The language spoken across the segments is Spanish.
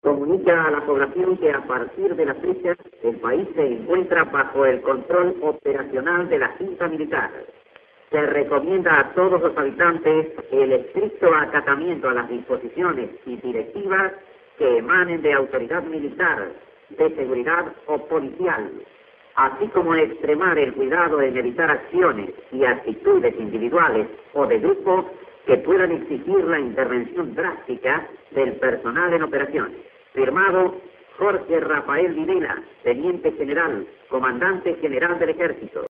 comunica a la población que a partir de la fecha el país se encuentra bajo el control operacional de la Junta Militar. Se recomienda a todos los habitantes el estricto acatamiento a las disposiciones y directivas que emanen de autoridad militar, de seguridad o policial, así como extremar el cuidado en evitar acciones y actitudes individuales o de grupo que puedan exigir la intervención drástica del personal en operaciones. Firmado Jorge Rafael Videla, Teniente General, Comandante General del Ejército.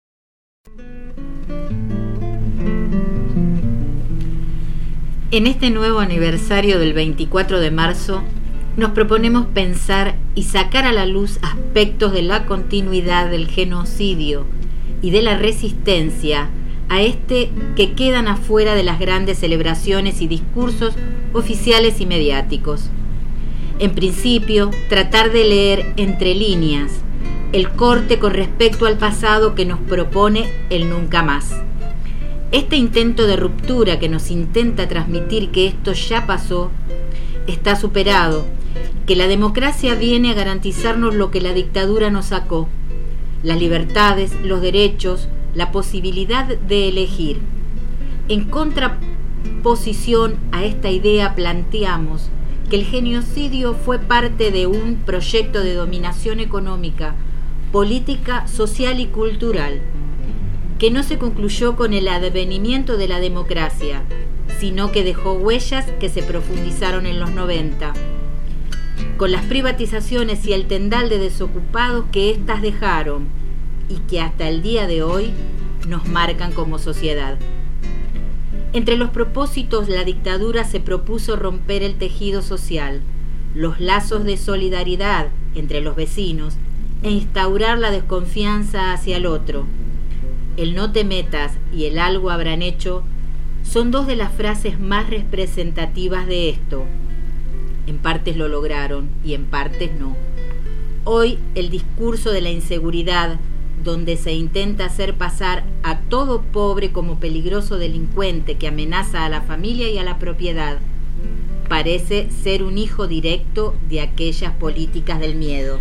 En este nuevo aniversario del 24 de marzo, nos proponemos pensar y sacar a la luz aspectos de la continuidad del genocidio y de la resistencia a este que quedan afuera de las grandes celebraciones y discursos oficiales y mediáticos. En principio, tratar de leer entre líneas el corte con respecto al pasado que nos propone el nunca más. Este intento de ruptura que nos intenta transmitir que esto ya pasó, está superado, que la democracia viene a garantizarnos lo que la dictadura nos sacó, las libertades, los derechos, la posibilidad de elegir. En contraposición a esta idea planteamos que el genocidio fue parte de un proyecto de dominación económica, política, social y cultural, que no se concluyó con el advenimiento de la democracia, sino que dejó huellas que se profundizaron en los 90, con las privatizaciones y el tendal de desocupados que éstas dejaron y que hasta el día de hoy nos marcan como sociedad. Entre los propósitos, la dictadura se propuso romper el tejido social, los lazos de solidaridad entre los vecinos e instaurar la desconfianza hacia el otro. El no te metas y el algo habrán hecho son dos de las frases más representativas de esto. En partes lo lograron y en partes no. Hoy el discurso de la inseguridad, donde se intenta hacer pasar a todo pobre como peligroso delincuente que amenaza a la familia y a la propiedad, parece ser un hijo directo de aquellas políticas del miedo.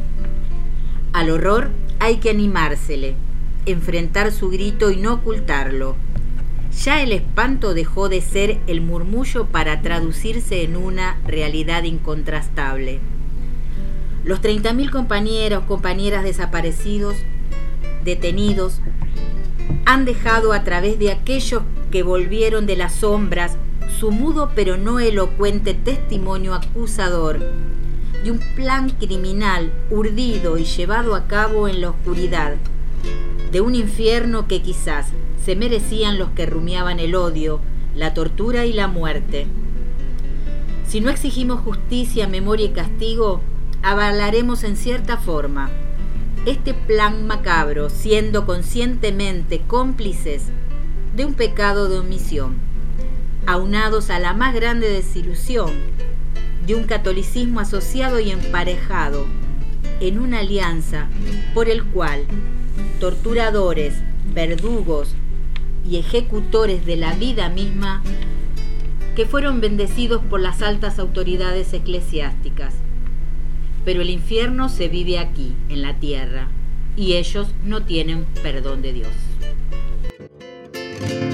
Al horror hay que animársele, enfrentar su grito y no ocultarlo. Ya el espanto dejó de ser el murmullo para traducirse en una realidad incontrastable. Los 30.000 compañeras desaparecidos, detenidos, han dejado a través de aquellos que volvieron de las sombras su mudo pero no elocuente testimonio acusador de un plan criminal urdido y llevado a cabo en la oscuridad, de un infierno que quizás se merecían los que rumiaban el odio, la tortura y la muerte. Si no exigimos justicia, memoria y castigo, avalaremos en cierta forma este plan macabro, siendo conscientemente cómplices de un pecado de omisión, aunados a la más grande desilusión de un catolicismo asociado y emparejado en una alianza por el cual torturadores, verdugos y ejecutores de la vida misma que fueron bendecidos por las altas autoridades eclesiásticas. Pero el infierno se vive aquí, en la tierra, y ellos no tienen perdón de Dios.